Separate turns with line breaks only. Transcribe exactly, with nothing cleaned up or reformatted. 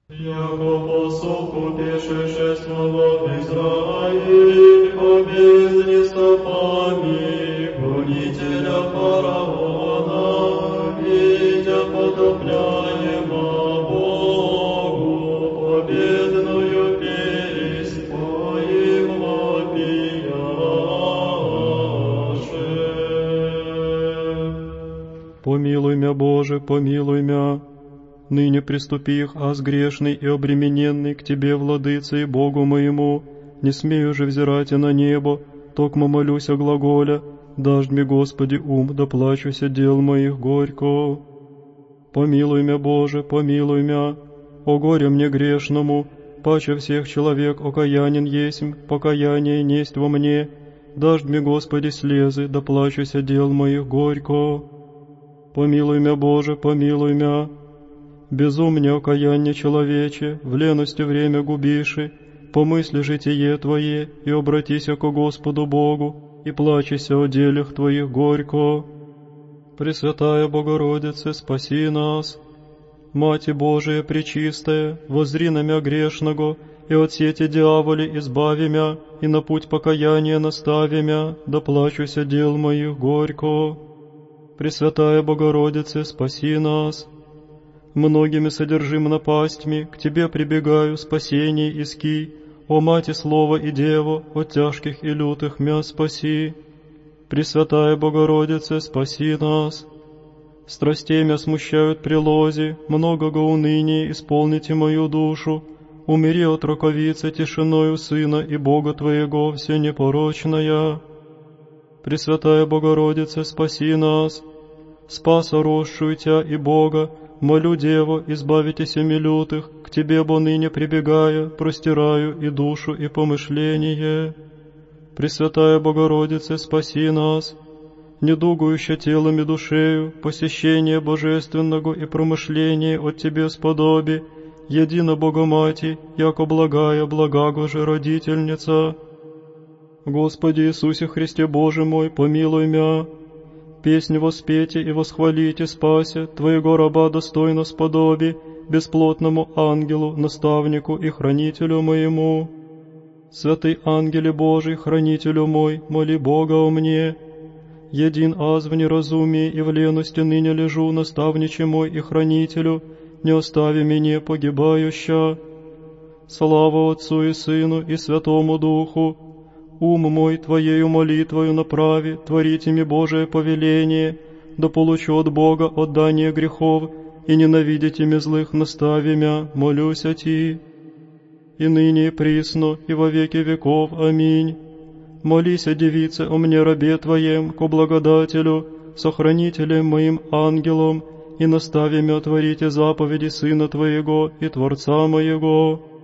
Яко по суху пешешествовал Израиль по бездне стопами гонителя фараона, видя потопляемо Богу, победную песнь твоим вопияше.
Помилуй мя, Боже, помилуй мя. Ныне приступих, аз грешный и обремененный к Тебе, Владыце и Богу моему, не смею же взирать и на небо, токмо молюсь о глаголя, дашь мне, Господи, ум, да плачуся дел моих горько. Помилуй мя, Боже, помилуй мя, о горе мне грешному, паче всех человек окаянен есмь, покаяние несть во мне, дашь мне, Господи, слезы, да плачуся дел моих горько. Помилуй мя, Боже, помилуй мя, безумне окаяние человече, в лености время губиши, помысли житие Твое, и обратися ко Господу Богу, и плачеся о делях Твоих горько. Пресвятая Богородице, спаси нас. Мати Божия пречистая, воззри на мя грешного, и от сети дьяволи избави мя, и на путь покаяния настави мя, да плачуся дел моих горько. Пресвятая Богородице, спаси нас. Многими содержим напастьми, к Тебе прибегаю, спасение иски, о Мати Слова и Дево, от тяжких и лютых мя спаси. Пресвятая Богородице, спаси нас. Страстей мя смущают прилози, многого уныния исполните мою душу, умери от раковицы тишиною Сына и Бога Твоего всенепорочная. Пресвятая Богородице, спаси нас. Спаса росшую Тя и Бога, молю, Дево, избавитесь ми лютых, к Тебе, бо ныне прибегая, простираю и душу, и помышление. Пресвятая Богородице, спаси нас. Недугующе телом и душею, посещение божественного и промышление от Тебе сподоби, едино Богомати, яко благая, благаго же родительница. Господи Иисусе Христе Боже мой, помилуй мя. Песнь воспейте и восхвалите, спася, Твоего раба достойно сподоби, бесплотному ангелу, наставнику и хранителю моему. Святый ангеле Божий, хранителю мой, моли Бога о мне. Един аз в неразумии и в лености ныне лежу, наставниче мой и хранителю, не остави меня погибающа. Слава Отцу и Сыну и Святому Духу. Ум мой Твоею молитвою направи, творите ми Божие повеление, да получу от Бога отдание грехов, и ненавидите ми злых настави мя, молюся Ти. И ныне и присно, и во веки веков. Аминь. Молися, девице, о мне рабе Твоем, ко благодателю, сохранителем моим ангелом, и настави мя творите заповеди Сына Твоего и Творца моего.